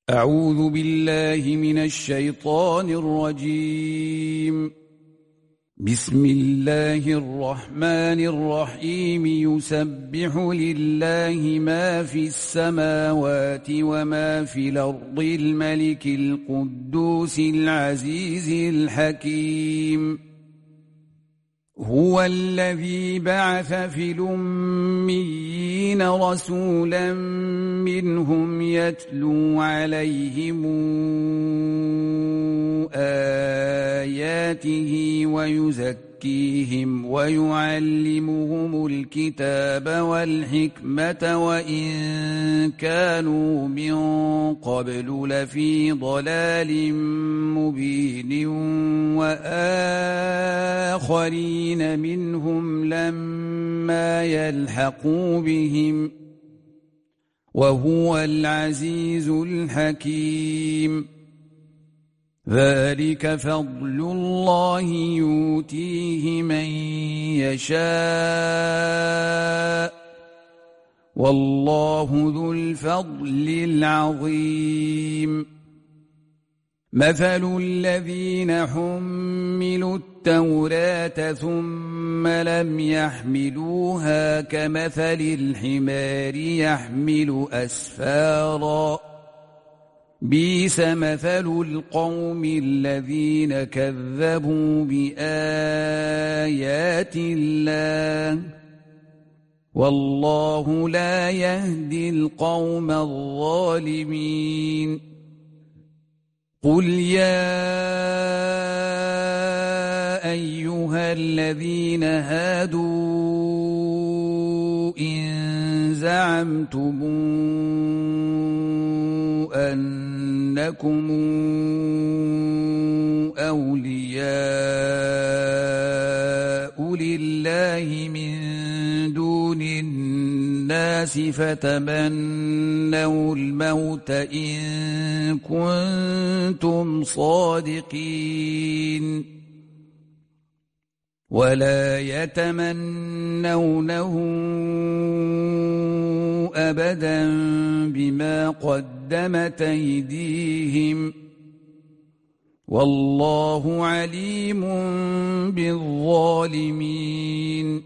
أعوذ بالله من الشيطان الرجيم. بسم الله الرحمن الرحيم. يسبح لله ما في السماوات وما في الأرض الملك القدوس العزيز الحكيم. هو الذي بعث في الأميين رسولا منهم يتلو عليهم آياته ويزكيهم ويعلمهم الكتاب والحكمة وإن كانوا من قبل لفي ضلال مبين وآخرين منهم لما يلحقوا بهم وهو العزيز الحكيم. ذلك فضل الله يؤتيه من يشاء والله ذو الفضل العظيم. مثل الذين حملوا التوراة ثم لم يحملوها كمثل الحمار يحمل أسفارا بئس مثل القوم الذين كذبوا بآيات الله والله لا يهدي القوم الظالمين. قل يا أيها الذين هادوا إن زعمتم أنكم أولياء لله من دون الناس فتمنوا الموت إن كنتم صادقين ولا يتمنونه أبدا بما قدمت أيديهم والله عليم بالظالمين.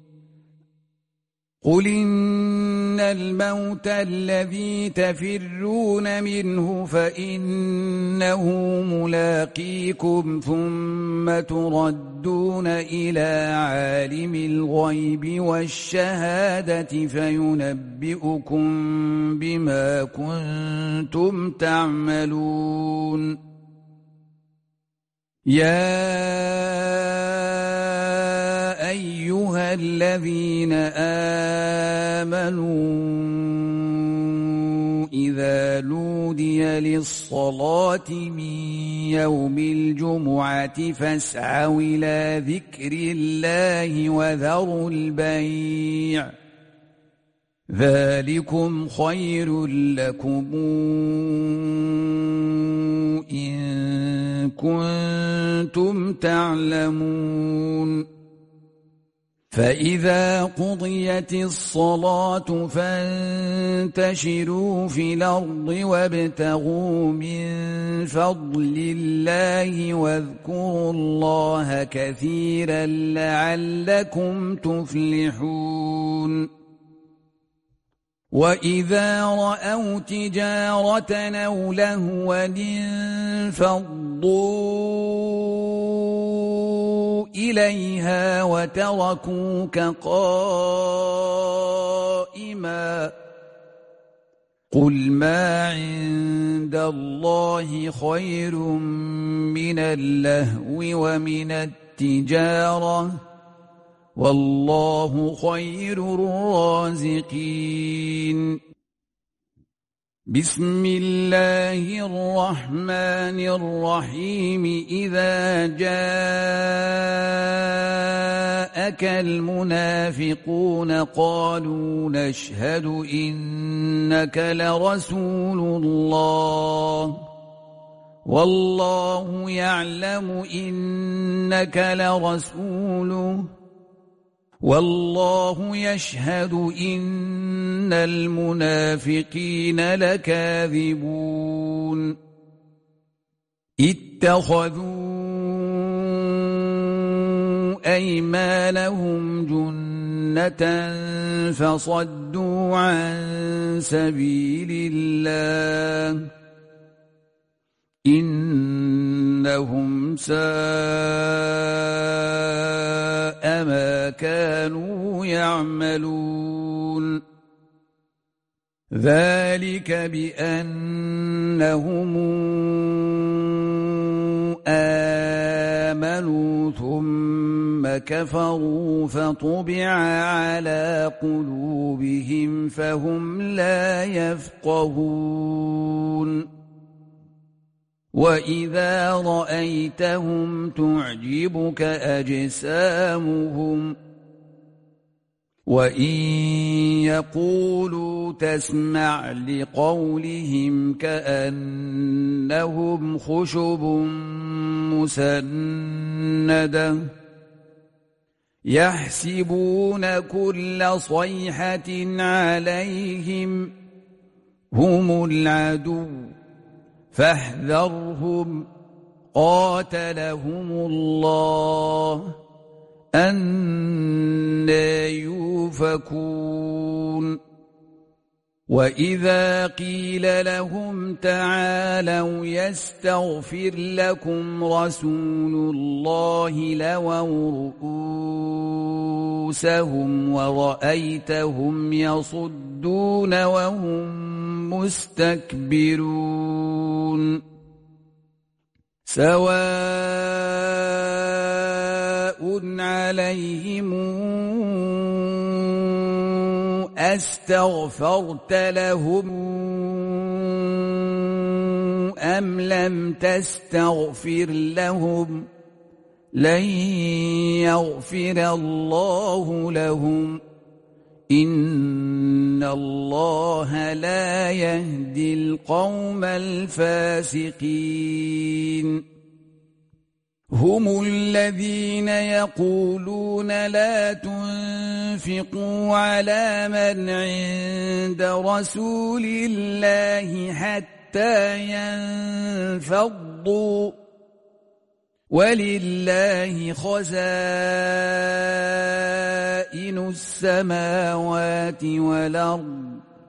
قل إن الموت الذي تفرون منه فإنه ملاقيكم ثم تردون إلى عالم الغيب والشهادة فينبئكم بما كنتم تعملون. يا أيها الذين آمنوا إذا نودي للصلاة من يوم الجمعة فاسعوا إلى ذكر الله وذروا البيع ذلكم خير لكم إن كنتم تعلمون. فإذا قضيت الصلاة فانتشروا في الأرض وابتغوا من فضل الله واذكروا الله كثيرا لعلكم تفلحون. وإذا رأوا تجارة أو لهوا انفضوا إليها وتركوك قائما قل ما عند الله خير من اللهو ومن التجارة والله خير الرازقين. بسم الله الرحمن الرحيم. إذا جاءك المنافقون قالوا نشهد إنك لرسول الله والله يعلم إنك لرسوله والله يشهد إن المنافقين لكاذبون اتخذوا أيمانهم جنة فصدوا عن سبيل الله إنهم ساء ما كانوا يعملون ذلك بأنهم آمنوا ثم كفروا فطبع على قلوبهم فهم لا يفقهون وإذا رأيتهم تعجبك أجسامهم وإن يقولوا تسمع لقولهم كأنهم خشب مسندة يحسبون كل صيحة عليهم هم العدو فاحذرهم قاتلهم الله أنى يؤفكون وإذا قيل لهم تعالوا يستغفر لكم رسول الله لووا رؤوسهم ورأيتهم يصدون وهم مستكبرون سواء عليهم أستغفرت لهم أم لم تستغفر لهم لن يغفر الله لهم إن الله لا يهدي القوم الفاسقين هم الذين يقولون لا تنفقوا على من عند رسول الله حتى ينفضوا ولله خزائن السماوات والأرض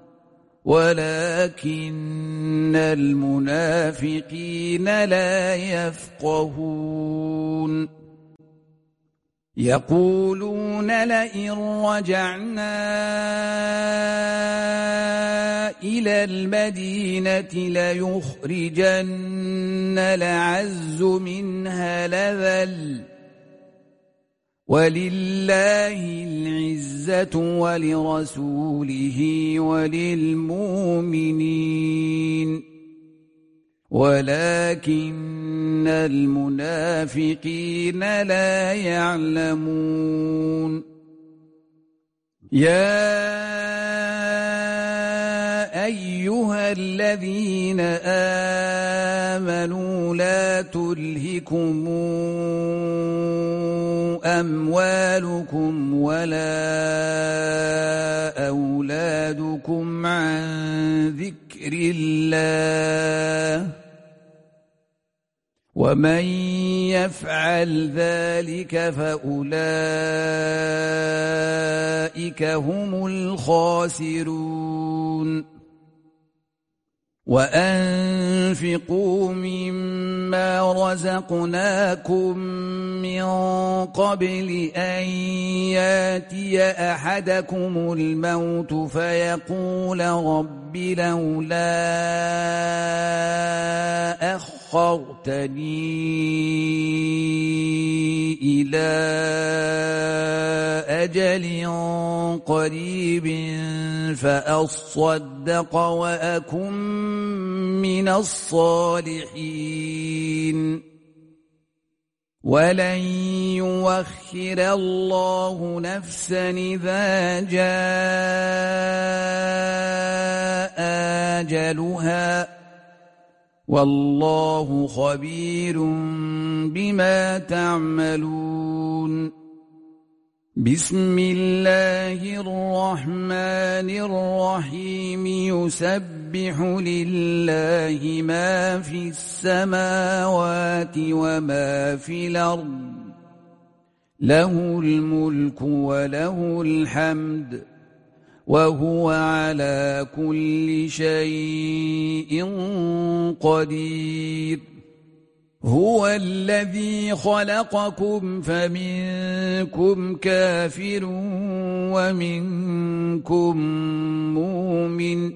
ولكن المنافقين لا يفقهون يقولون لئن رجعنا إلى المدينة ليخرجن الأعز منها الأذل ولله العزة ولرسوله وللمؤمنين ولكن المنافقين لا يعلمون يا أيها الذين آمنوا لا تلهكم أموالكم ولا أولادكم عن ذكر الله ومن يفعل ذلك فأولئك هم الخاسرون وأنفقوا مما رزقناكم من قبل أن ياتي أحدكم الموت فيقول رب لولا أخرتني إلى أجل قريب فأصدق وأكن من الصالحين ولن يؤخر الله نفسا إذا جاء أجلها والله خبير بما تعملون بسم الله الرحمن الرحيم يسبح لله ما في السماوات وما في الأرض له الملك وله الحمد وهو على كل شيء قدير هو الذي خلقكم فمنكم كافر ومنكم مؤمن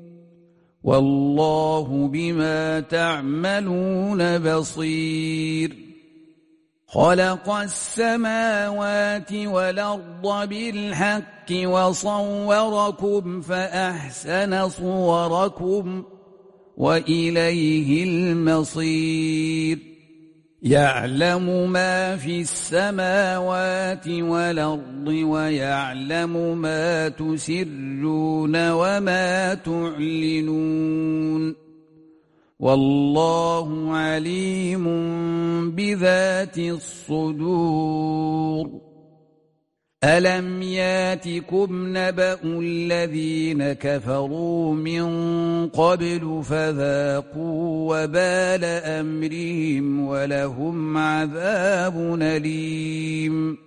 والله بما تعملون بصير خلق السماوات والأرض بالحق وصوركم فأحسن صوركم وإليه المصير يعلم ما في السماوات والأرض ويعلم ما تسرون وما تعلنون والله عليم بذات الصدور ألم ياتكم نبأ الذين كفروا من قبل فذاقوا وبال أمرهم ولهم عذاب أليم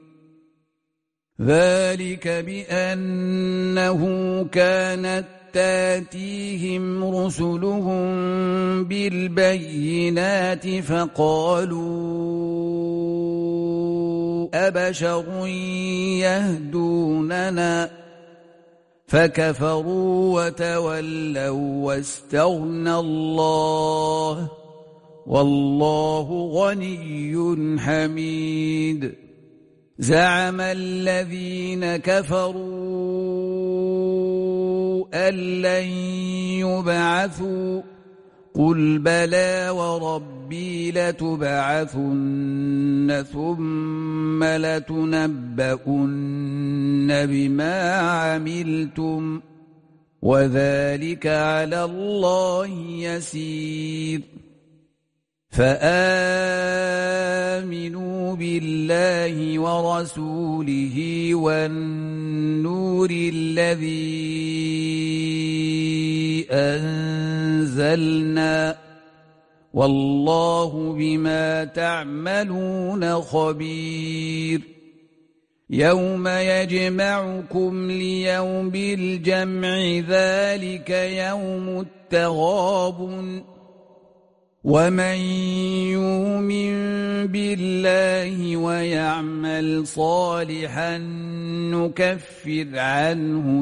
ذلك بأنه كانت تاتيهم رسلهم بالبينات فقالوا أبشر يهدوننا فكفروا وتولوا واستغنى الله والله غني حميد زعم الذين كفروا أن لن يبعثوا قل بلى وربي لتبعثن ثم لتنبؤن بما عملتم وذلك على الله يسير فآمنوا بالله ورسوله والنور الذي أنزلنا والله بما تعملون خبير يوم يجمعكم ليوم الجمع ذلك يوم التغابن ومن يؤمن بالله ويعمل صالحا نكفر عنه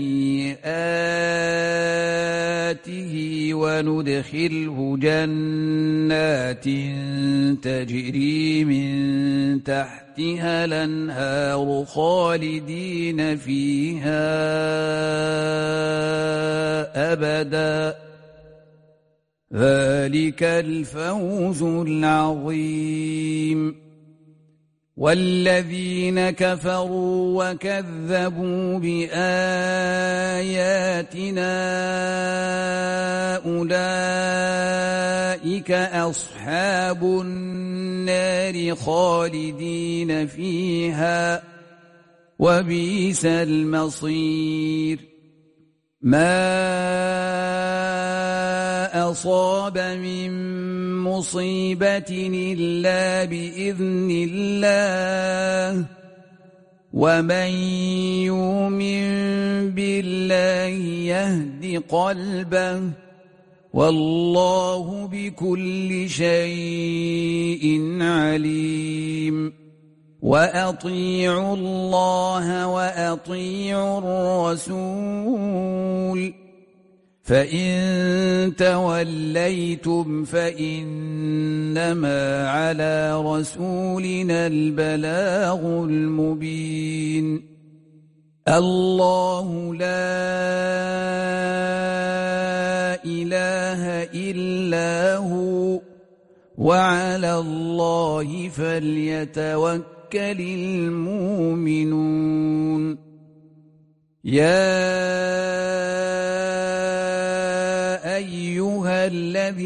سيئاته وندخله جنات تجري من تحتها الأنهار خالدين فيها أبدا ذلك الفوز العظيم والذين كفروا وكذبوا بآياتنا أولئك أصحاب النار خالدين فيها وبئس المصير ما أصاب من مصيبة إلا بإذن الله ومن يؤمن بالله يهد قلبه والله بكل شيء عليم وأطيعوا الله وأطيعوا الرسول فإن توليتم فإنما على رسولنا البلاغ المبين الله لا إله إلا هو وعلى الله فليتوكل المؤمنون يا أيها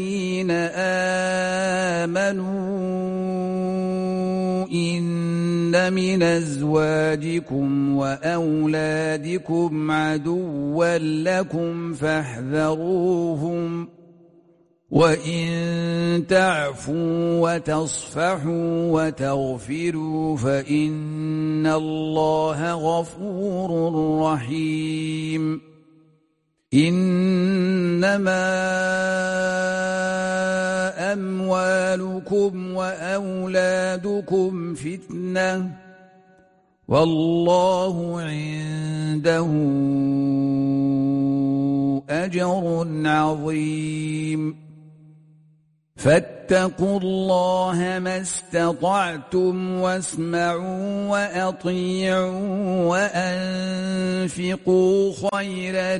الذين آمنوا إن من أزواجكم وأولادكم عدوا لكم فاحذروهم وإن تعفوا وتصفحوا وتغفروا فإن الله غفور رحيم إنما أموالكم وأولادكم فتنة والله عنده أجر عظيم فاتقوا الله ما استطعتم واسمعوا وأطيعوا وأنفقوا خيرا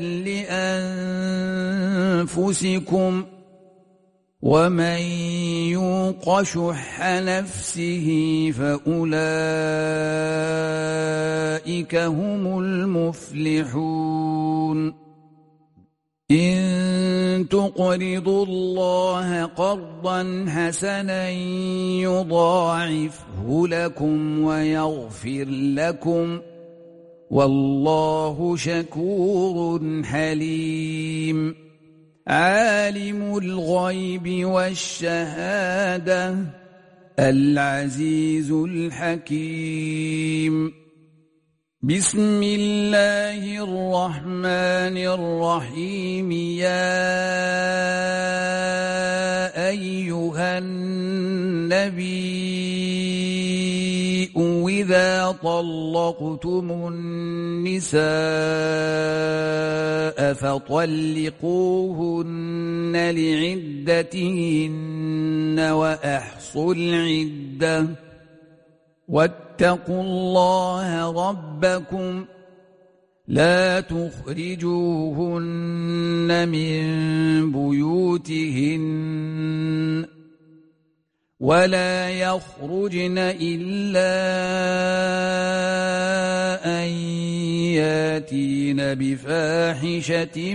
لأنفسكم ومن يوق شح نفسه فأولئك هم المفلحون إن تقرضوا الله قرضا حسنا يضاعفه لكم ويغفر لكم والله شكور حليم عالم الغيب والشهادة العزيز الحكيم بسم الله الرحمن الرحيم يا أيها النبي إذا طلقتم النساء فطلقوهن لعدتهن وأحصوا العدة واتقوا الله ربكم لا تخرجوهن من بيوتهن ولا يخرجن إلا أن ياتين بفاحشة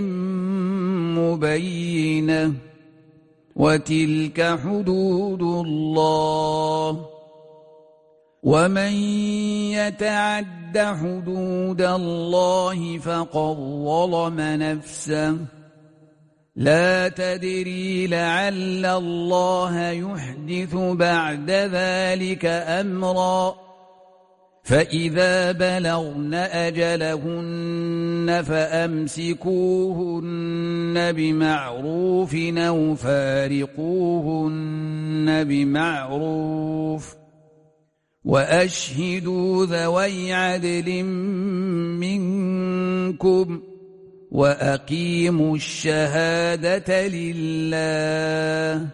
مبينة وتلك حدود الله ومن يتعد حدود الله فقد ظلم نفسه لا تدري لعل الله يحدث بعد ذلك أمرا فإذا بلغن أجلهن فأمسكوهن بمعروف أو فارقوهن بمعروف وأشهدوا ذوي عدل منكم وأقيموا الشهادة لله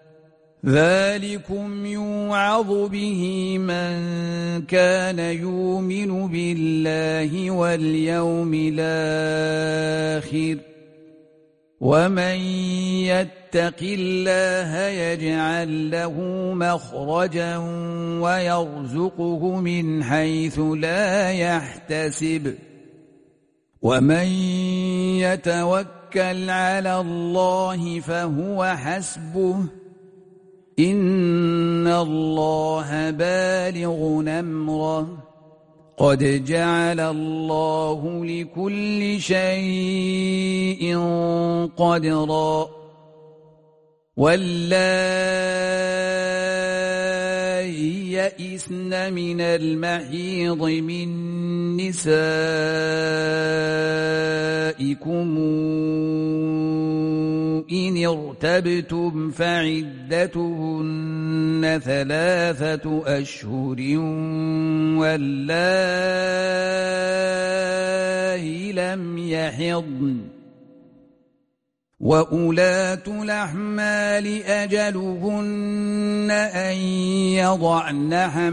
ذلكم يوعظ به من كان يؤمن بالله واليوم الآخر ومن يتق الله يجعل له مخرجا ويرزقه من حيث لا يحتسب ومن يتوكل على الله فهو حسبه إن الله بالغ أمره قد جعل الله لكل شيء قدرا واللائي يئسن من المحيض من نسائكم إن ارتبتم فعدتهن 3 أشهر واللائي لم يحضن وأولاة الأحمال أجلهن أن يضعن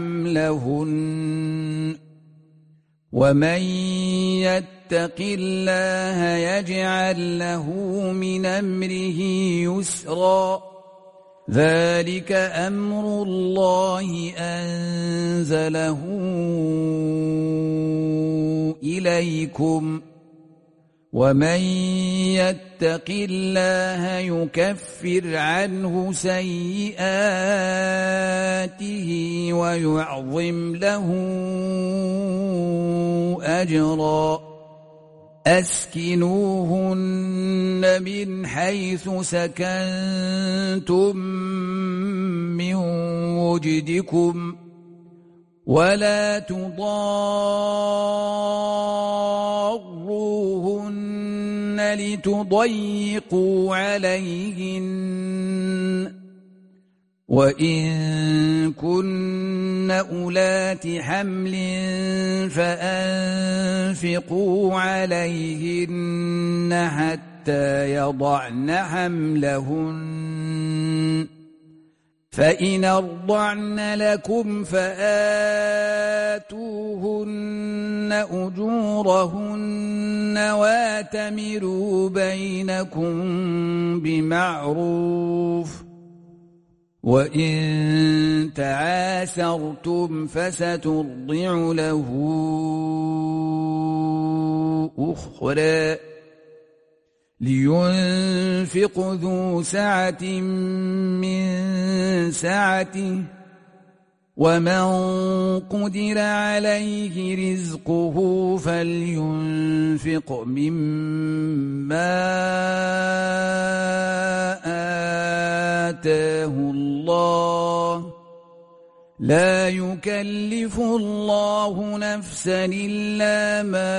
حملهن ومن يتق الله يجعل له من أمره يسرا ذلك أمر الله أنزله إليكم ومن يتق الله يكفر عنه سيئاته ويعظم له أجرا أسكنوهن من حيث سكنتم من وجدكم ولا تضاروهن لتضيقوا عليهن وإن كن أولات حمل فأنفقوا عليهن حتى يضعن حملهن فإن أرضعن لكم فآتوهن أجورهن واتمروا بينكم بمعروف وإن تعاسرتم فسترضع له أخرى لينفق ذو سعة من سعته ومن قدر عليه رزقه فلينفق مما آتاه الله لا يكلف الله نفسا إلا ما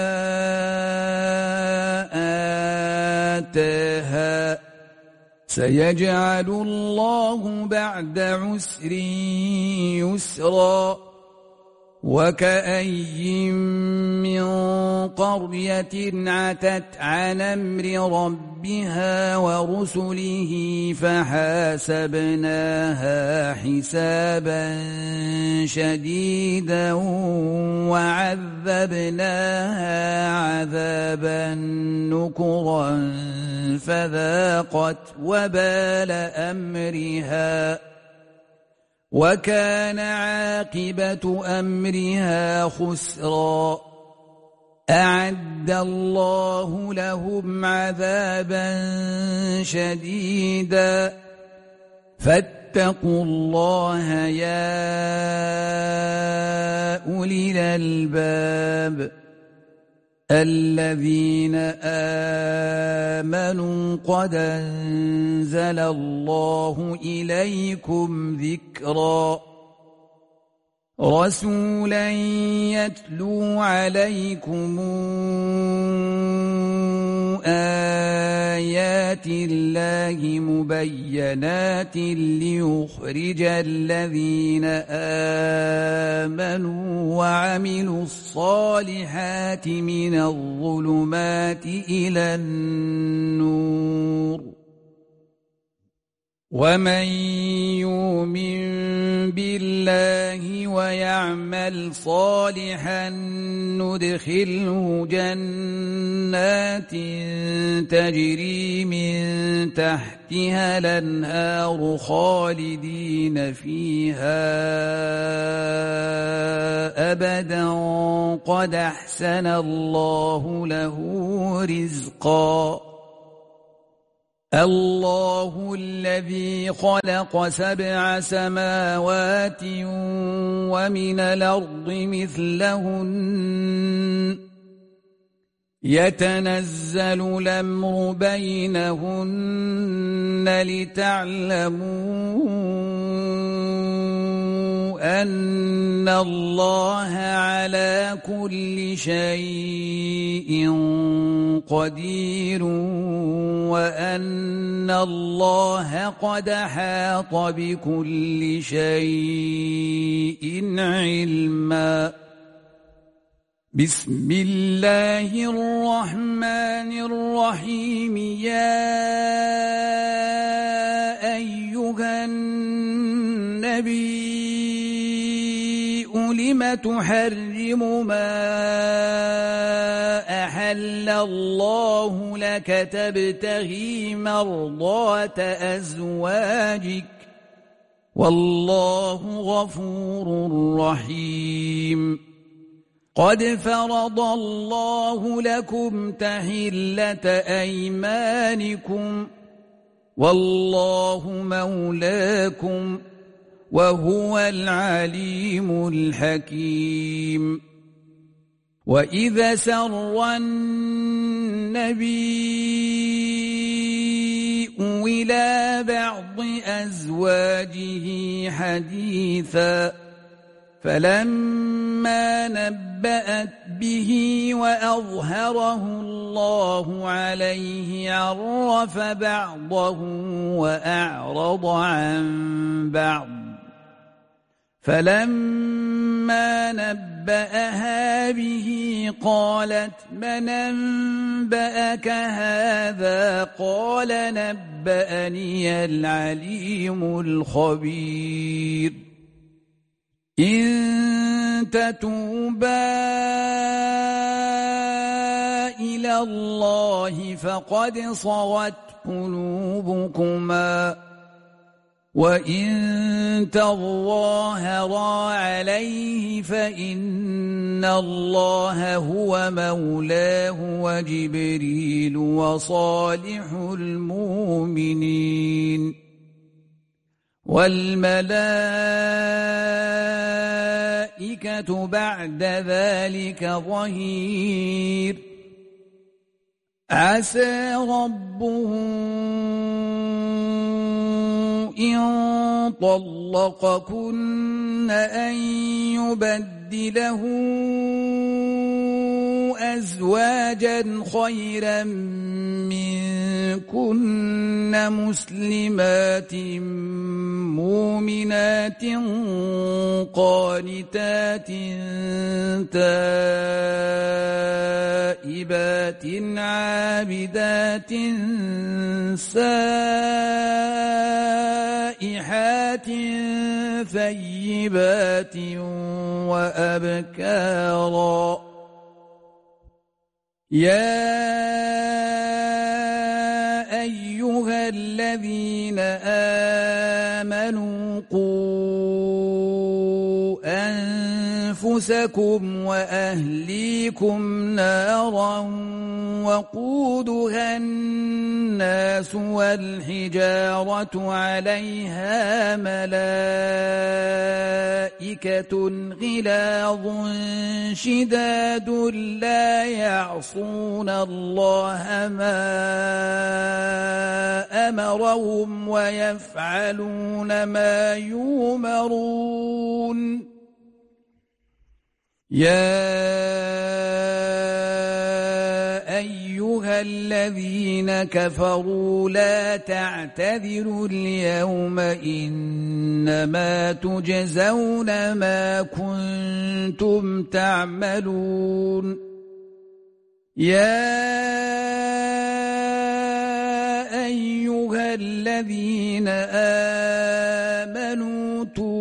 آتاها سيجعل الله بعد عسر يسرا وكأي من قرية عتت عن أمر ربها ورسله فحاسبناها حسابا شديدا وعذبناها عذابا نكرا فذاقت وبال أمرها وكان عاقبة أمرها خسرا أعد الله لهم عذابا شديدا فاتقوا الله يا أولي الألباب الذين آمنوا قد أنزل الله إليكم ذكرا رسولا يتلو عليكم آيات الله مبينات ليخرج الذين آمنوا وعملوا الصالحات من الظلمات إلى النور ومن يؤمن بالله ويعمل صالحا ندخله جنات تجري من تحتها الأنهار خالدين فيها أبدا قد أحسن الله له رزقا الله الذي خلق 7 سماوات ومن الأرض مثلهن يتنزل الأمر بينهن لتعلموا أن الله على كل شيء قدير وأن الله قد أحاط بكل شيء علما بسم الله الرحمن الرحيم يا أيها النبي لم تحرم ما أحل الله لك تبتغي مرضات أزواجك والله غفور رحيم قد فرض الله لكم تحلة أيمانكم والله مولاكم وهو العليم الحكيم وإذا سر النبي إلى بعض أزواجه حديثا فلما نبأت به وأظهره الله عليه عرف بعضه وأعرض عن بعض فلما نبأها به قالت من أنبأك هذا قال نبأني العليم الخبير إن تتوبا إلى الله فقد صغت قلوبكما وإن تظاهرا عليه فإن الله هو مولاه وجبريل وصالح المؤمنين والملائكة بعد ذلك ظهير عسى ربه إن طلقكن أن يبدله أزواجا خيرا منكن مسلمات مؤمنات قانتات تائبات عابدات سائحات ثيبات وأبكارا يا أيها الذين آمنوا قوا أنفسكم وأهليكم نارا وقودها الناس والحجارة عليها ملائكة غلاظ شداد لا يعصون الله ما أمرهم ويفعلون ما يؤمرون يا أيها الذين كفروا لا تعتذروا اليوم إنما تجزون ما كنتم تعملون يا أيها الذين آمنوا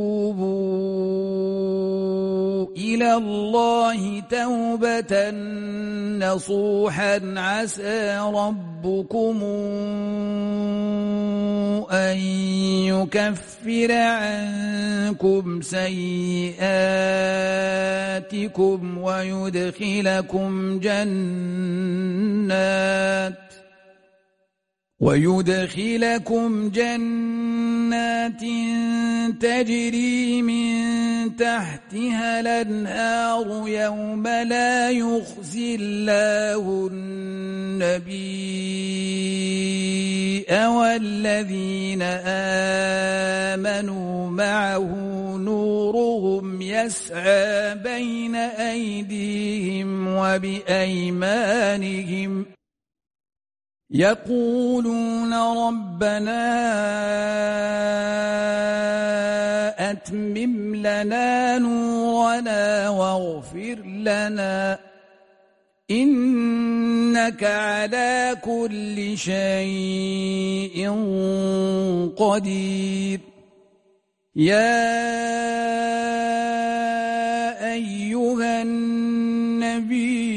توبوا إلى الله توبة نصوحا عسى ربكم أن يكفر عنكم سيئاتكم ويدخلكم جنات تجري من تحتها الأنهار يوم لا يخزي الله النبي والذين آمنوا معه نورهم يسعى بين أيديهم وبأيمانهم يقولون ربنا أتمم لنا نورنا واغفر لنا إنك على كل شيء قدير يا أيها النبي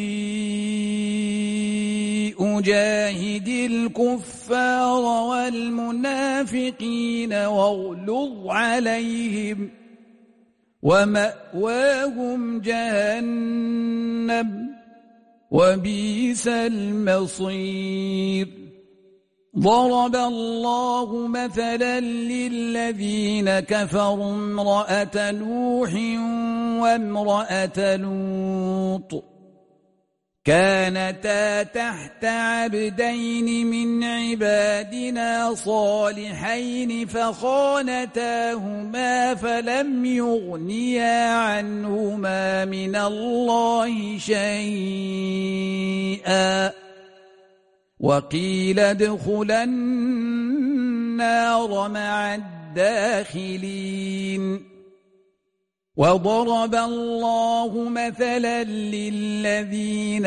جاهد الكفار والمنافقين ومأواهم جهنم وبئس المصير ضرب الله مثلا للذين كفروا امرأة نوح وامرأة لوط كانتا تحت عبدين من عبادنا صالحين فخانتاهما فلم يغنيا عنهما من الله شيئا وقيل ادخلا النار مع الداخلين وضرب الله مثلا للذين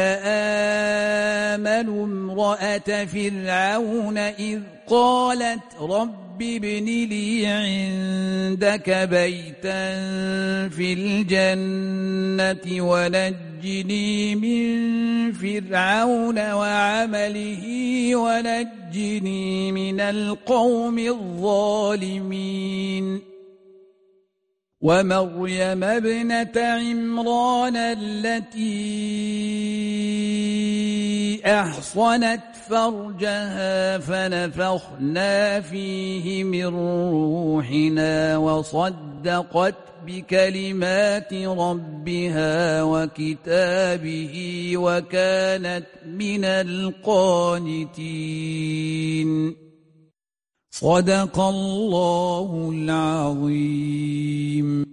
آمنوا امرأة فرعون إذ قالت رب ابن لي عندك بيتا في الجنة ونجني من فرعون وعمله ونجني من القوم الظالمين ومريم ابنة عمران التي أحصنت فرجها فنفخنا فيه من روحنا وصدقت بكلمات ربها وكتابه وكانت من القانتين صدق الله العظيم.